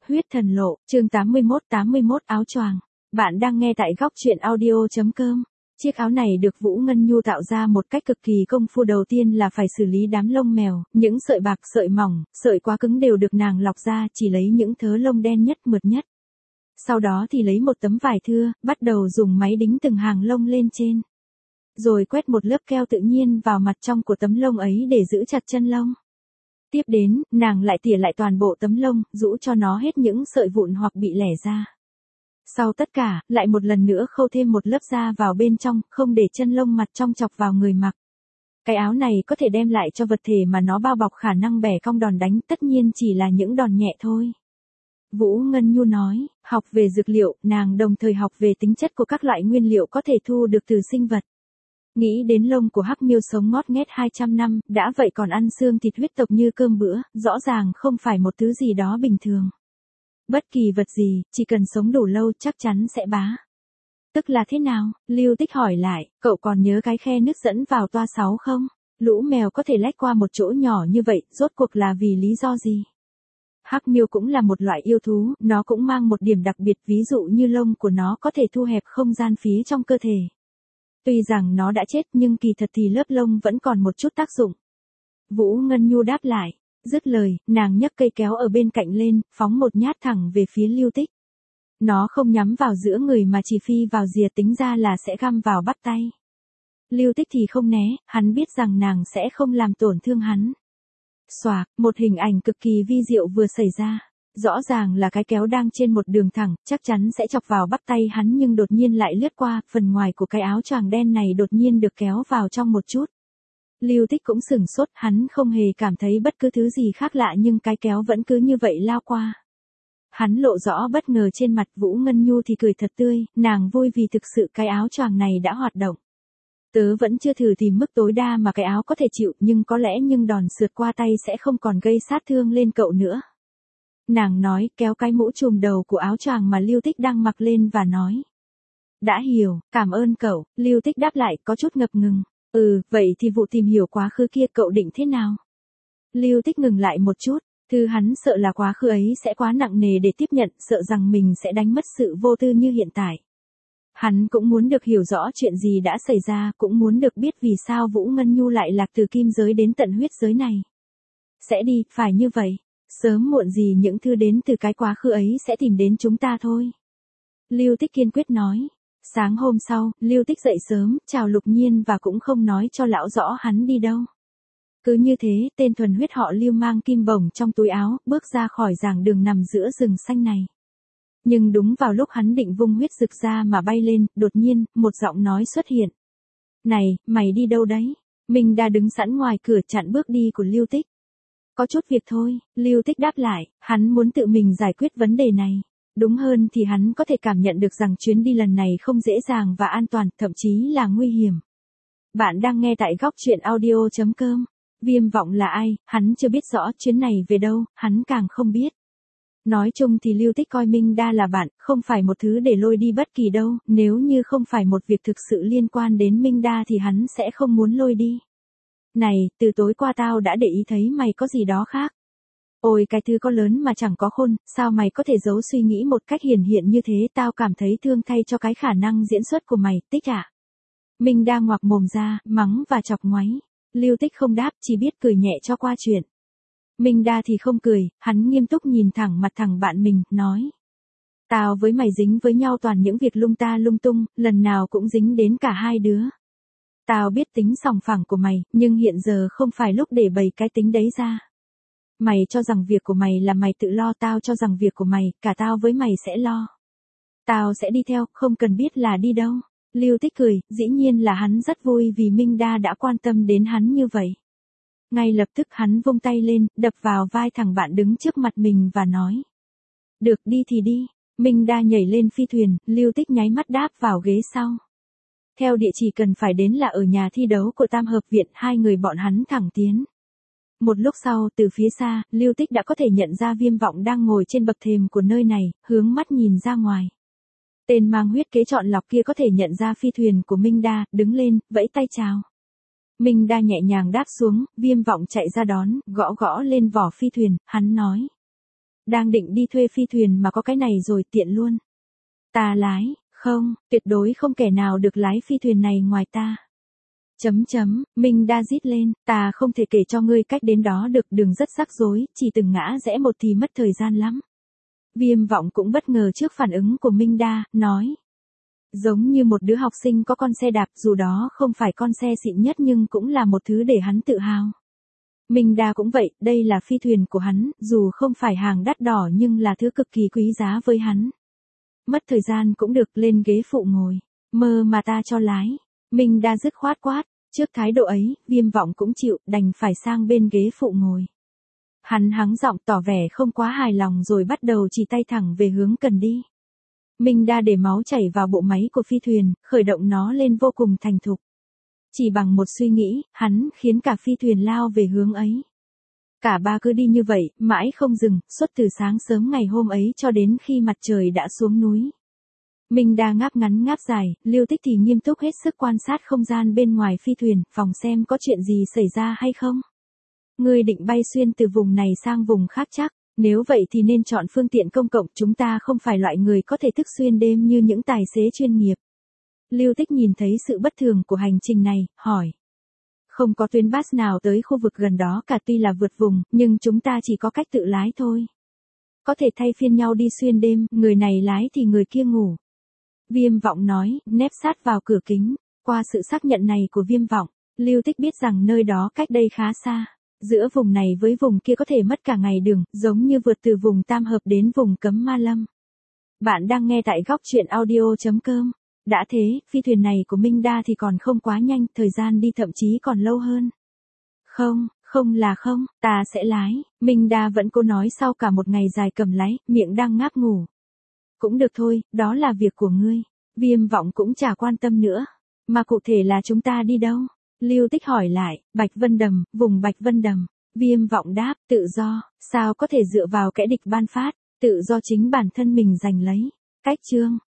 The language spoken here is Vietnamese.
Huyết thần lộ, chương 81 áo choàng. Bạn đang nghe tại góc truyện audio.com. Chiếc áo này được Vũ Ngân Nhu tạo ra một cách cực kỳ công phu. Đầu tiên là phải xử lý đám lông mèo, những sợi bạc, sợi mỏng, sợi quá cứng đều được nàng lọc ra, chỉ lấy những thớ lông đen nhất, mượt nhất. Sau đó thì lấy một tấm vải thưa, bắt đầu dùng máy đính từng hàng lông lên trên. Rồi quét một lớp keo tự nhiên vào mặt trong của tấm lông ấy để giữ chặt chân lông. Tiếp đến, nàng lại tỉa lại toàn bộ tấm lông, rũ cho nó hết những sợi vụn hoặc bị lẻ ra. Sau tất cả, lại một lần nữa khâu thêm một lớp da vào bên trong, không để chân lông mặt trong chọc vào người mặc. Cái áo này có thể đem lại cho vật thể mà nó bao bọc khả năng bẻ cong đòn đánh, tất nhiên chỉ là những đòn nhẹ thôi. Vũ Ngân Nhu nói, học về dược liệu, nàng đồng thời học về tính chất của các loại nguyên liệu có thể thu được từ sinh vật. Nghĩ đến lông của hắc miêu sống ngót nghét 200 năm, đã vậy còn ăn xương thịt huyết tộc như cơm bữa, rõ ràng không phải một thứ gì đó bình thường. Bất kỳ vật gì, chỉ cần sống đủ lâu chắc chắn sẽ bá. Tức là thế nào? Lưu Tích hỏi lại, cậu còn nhớ cái khe nước dẫn vào toa 6 không? Lũ mèo có thể lách qua một chỗ nhỏ như vậy, rốt cuộc là vì lý do gì? Hắc miêu cũng là một loại yêu thú, nó cũng mang một điểm đặc biệt, ví dụ như lông của nó có thể thu hẹp không gian phía trong cơ thể. Tuy rằng nó đã chết nhưng kỳ thật thì lớp lông vẫn còn một chút tác dụng. Vũ Ngân Nhu đáp lại. Dứt lời, nàng nhấc cây kéo ở bên cạnh lên, phóng một nhát thẳng về phía Lưu Tích. Nó không nhắm vào giữa người mà chỉ phi vào rìa, tính ra là sẽ găm vào bắp tay. Lưu Tích thì không né, hắn biết rằng nàng sẽ không làm tổn thương hắn. Xoạc, một hình ảnh cực kỳ vi diệu vừa xảy ra. Rõ ràng là cái kéo đang trên một đường thẳng, chắc chắn sẽ chọc vào bắp tay hắn nhưng đột nhiên lại lướt qua, phần ngoài của cái áo choàng đen này đột nhiên được kéo vào trong một chút. Lưu Tích cũng sửng sốt, hắn không hề cảm thấy bất cứ thứ gì khác lạ nhưng cái kéo vẫn cứ như vậy lao qua. Hắn lộ rõ bất ngờ trên mặt. Vũ Ngân Nhu thì cười thật tươi, nàng vui vì thực sự cái áo choàng này đã hoạt động. Tớ vẫn chưa thử tìm mức tối đa mà cái áo có thể chịu, nhưng có lẽ đòn sượt qua tay sẽ không còn gây sát thương lên cậu nữa. Nàng nói, kéo cái mũ trùm đầu của áo choàng mà Lưu Tích đang mặc lên và nói. Đã hiểu, cảm ơn cậu. Lưu Tích đáp lại có chút ngập ngừng. Vậy thì vụ tìm hiểu quá khứ kia cậu định thế nào? Lưu Tích ngừng lại một chút, thứ hắn sợ là quá khứ ấy sẽ quá nặng nề để tiếp nhận, sợ rằng mình sẽ đánh mất sự vô tư như hiện tại. Hắn cũng muốn được hiểu rõ chuyện gì đã xảy ra, cũng muốn được biết vì sao Vũ Ngân Nhu lại lạc từ kim giới đến tận huyết giới này. Sẽ đi, phải như vậy. Sớm muộn gì những thứ đến từ cái quá khứ ấy sẽ tìm đến chúng ta thôi. Lưu Tích kiên quyết nói. Sáng hôm sau, Lưu Tích dậy sớm, chào Lục Nhiên và cũng không nói cho lão rõ hắn đi đâu. Cứ như thế, tên thuần huyết họ Lưu mang kim bổng trong túi áo, bước ra khỏi giảng đường nằm giữa rừng xanh này. Nhưng đúng vào lúc hắn định vung huyết rực ra mà bay lên, đột nhiên, một giọng nói xuất hiện. Này, mày đi đâu đấy? Mình đã đứng sẵn ngoài cửa chặn bước đi của Lưu Tích. Có chút việc thôi, Lưu Tích đáp lại, hắn muốn tự mình giải quyết vấn đề này. Đúng hơn thì hắn có thể cảm nhận được rằng chuyến đi lần này không dễ dàng và an toàn, thậm chí là nguy hiểm. Bạn đang nghe tại góc truyện audio.com. Viêm vọng là ai, hắn chưa biết rõ chuyến này về đâu, hắn càng không biết. Nói chung thì Lưu Tích coi Minh Đa là bạn, không phải một thứ để lôi đi bất kỳ đâu, nếu như không phải một việc thực sự liên quan đến Minh Đa thì hắn sẽ không muốn lôi đi. Này, từ tối qua tao đã để ý thấy mày có gì đó khác. Ôi cái thứ có lớn mà chẳng có khôn, sao mày có thể giấu suy nghĩ một cách hiển hiện như thế, tao cảm thấy thương thay cho cái khả năng diễn xuất của mày, Tích ạ. Minh Đa ngoạc mồm ra, mắng và chọc ngoáy. Lưu Tích không đáp, chỉ biết cười nhẹ cho qua chuyện. Minh Đa thì không cười, hắn nghiêm túc nhìn thẳng mặt thằng bạn mình, nói. Tao với mày dính với nhau toàn những việc lung ta lung tung, lần nào cũng dính đến cả hai đứa. Tao biết tính sòng phẳng của mày, nhưng hiện giờ không phải lúc để bày cái tính đấy ra. Mày cho rằng việc của mày là mày tự lo, tao cho rằng việc của mày, cả tao với mày sẽ lo. Tao sẽ đi theo, không cần biết là đi đâu. Lưu Tích cười, dĩ nhiên là hắn rất vui vì Minh Đa đã quan tâm đến hắn như vậy. Ngay lập tức hắn vung tay lên, đập vào vai thằng bạn đứng trước mặt mình và nói. Được, đi thì đi. Minh Đa nhảy lên phi thuyền, Lưu Tích nháy mắt đáp vào ghế sau. Theo địa chỉ cần phải đến là ở nhà thi đấu của Tam Hợp Viện, hai người bọn hắn thẳng tiến. Một lúc sau, từ phía xa, Lưu Tích đã có thể nhận ra Viêm Vọng đang ngồi trên bậc thềm của nơi này, hướng mắt nhìn ra ngoài. Tên mang huyết kế chọn lọc kia có thể nhận ra phi thuyền của Minh Đa, đứng lên, vẫy tay chào. Minh Đa nhẹ nhàng đáp xuống, Viêm Vọng chạy ra đón, gõ gõ lên vỏ phi thuyền, hắn nói. Đang định đi thuê phi thuyền mà có cái này rồi tiện luôn. Ta lái, không, tuyệt đối không kẻ nào được lái phi thuyền này ngoài ta. Minh đa rít lên, ta không thể kể cho ngươi cách đến đó được, đường rất rắc rối, chỉ từng ngã rẽ một thì mất thời gian lắm. Viêm vọng cũng bất ngờ trước phản ứng của Minh đa, nói. Giống như một đứa học sinh có con xe đạp, dù đó không phải con xe xịn nhất nhưng cũng là một thứ để hắn tự hào. Minh đa cũng vậy, đây là phi thuyền của hắn, dù không phải hàng đắt đỏ nhưng là thứ cực kỳ quý giá với hắn. Mất thời gian cũng được, lên ghế phụ ngồi. Mơ mà ta cho lái. Minh đa dứt khoát quát. Trước thái độ ấy, Viêm vọng cũng chịu, đành phải sang bên ghế phụ ngồi. Hắn hắng giọng tỏ vẻ không quá hài lòng rồi bắt đầu chỉ tay thẳng về hướng cần đi. Minh đa để máu chảy vào bộ máy của phi thuyền, khởi động nó lên vô cùng thành thục. Chỉ bằng một suy nghĩ, hắn khiến cả phi thuyền lao về hướng ấy. Cả ba cứ đi như vậy, mãi không dừng, suốt từ sáng sớm ngày hôm ấy cho đến khi mặt trời đã xuống núi. Minh đa ngáp ngắn ngáp dài, Lưu Tích thì nghiêm túc hết sức quan sát không gian bên ngoài phi thuyền, phòng xem có chuyện gì xảy ra hay không. Ngươi định bay xuyên từ vùng này sang vùng khác chắc, nếu vậy thì nên chọn phương tiện công cộng, chúng ta không phải loại người có thể thức xuyên đêm như những tài xế chuyên nghiệp. Lưu Tích nhìn thấy sự bất thường của hành trình này, hỏi. Không có tuyến bus nào tới khu vực gần đó cả, tuy là vượt vùng, nhưng chúng ta chỉ có cách tự lái thôi. Có thể thay phiên nhau đi xuyên đêm, người này lái thì người kia ngủ. Viêm vọng nói, nép sát vào cửa kính. Qua sự xác nhận này của Viêm vọng, Lưu Tích biết rằng nơi đó cách đây khá xa. Giữa vùng này với vùng kia có thể mất cả ngày đường, giống như vượt từ vùng Tam Hợp đến vùng Cấm Ma Lâm. Bạn đang nghe tại góc truyện audio.com. Đã thế, phi thuyền này của Minh đa thì còn không quá nhanh, thời gian đi thậm chí còn lâu hơn. Không, ta sẽ lái. Minh đa vẫn cố nói sau cả một ngày dài cầm lái, miệng đang ngáp ngủ. Cũng được thôi, đó là việc của ngươi. Viêm vọng cũng chả quan tâm nữa. Mà cụ thể là chúng ta đi đâu? Lưu Tích hỏi lại. Bạch Vân Đầm, vùng Bạch Vân Đầm. Viêm vọng đáp, tự do, sao có thể dựa vào kẻ địch ban phát, tự do chính bản thân mình giành lấy. Cách chương.